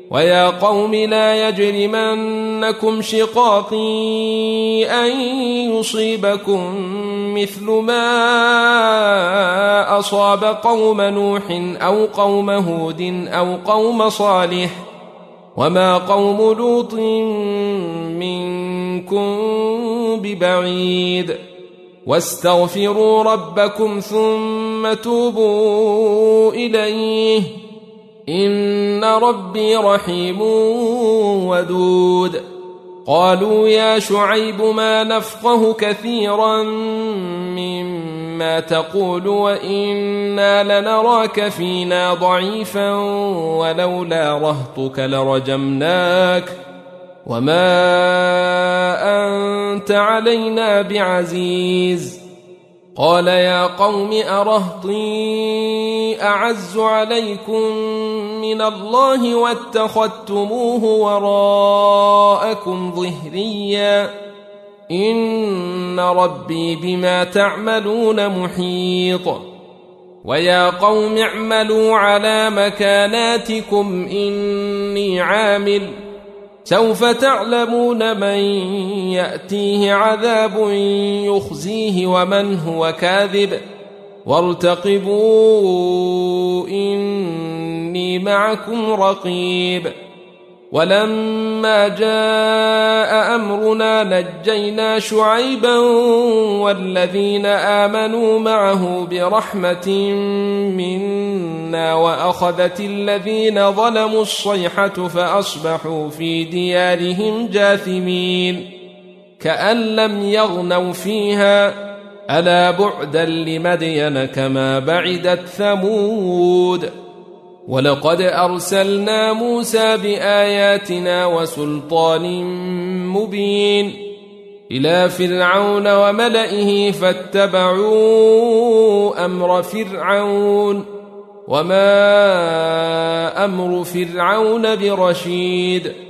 ويا قوم لا يجرمنكم شقاقي أن يصيبكم مثل ما أصاب قوم نوح أو قوم هود أو قوم صالح وما قوم لوط منكم ببعيد واستغفروا ربكم ثم توبوا إليه إن ربي رحيم ودود. قالوا يا شعيب ما نفقه كثيرا مما تقول وإنا لنراك فينا ضعيفا ولولا رهطك لرجمناك وما أنت علينا بعزيز. قال يا قوم أرهطي أعز عليكم من الله واتخذتموه وراءكم ظهريا إن ربي بما تعملون محيط. ويا قوم اعملوا على مكاناتكم إني عامل سوف تعلمون من يأتيه عذاب يخزيه ومن هو كاذب وارتقبوا إني معكم رقيب. ولما جاء أمرنا نجينا شعيبا والذين آمنوا معه برحمة منا وأخذت الذين ظلموا الصيحة فأصبحوا في ديارهم جاثمين كأن لم يغنوا فيها ألا بعدا لمدين كما بعدت ثمود. ولقد أرسلنا موسى بآياتنا وسلطان مبين إلى فرعون وملئه فاتبعوا أمر فرعون وما أمر فرعون برشيد.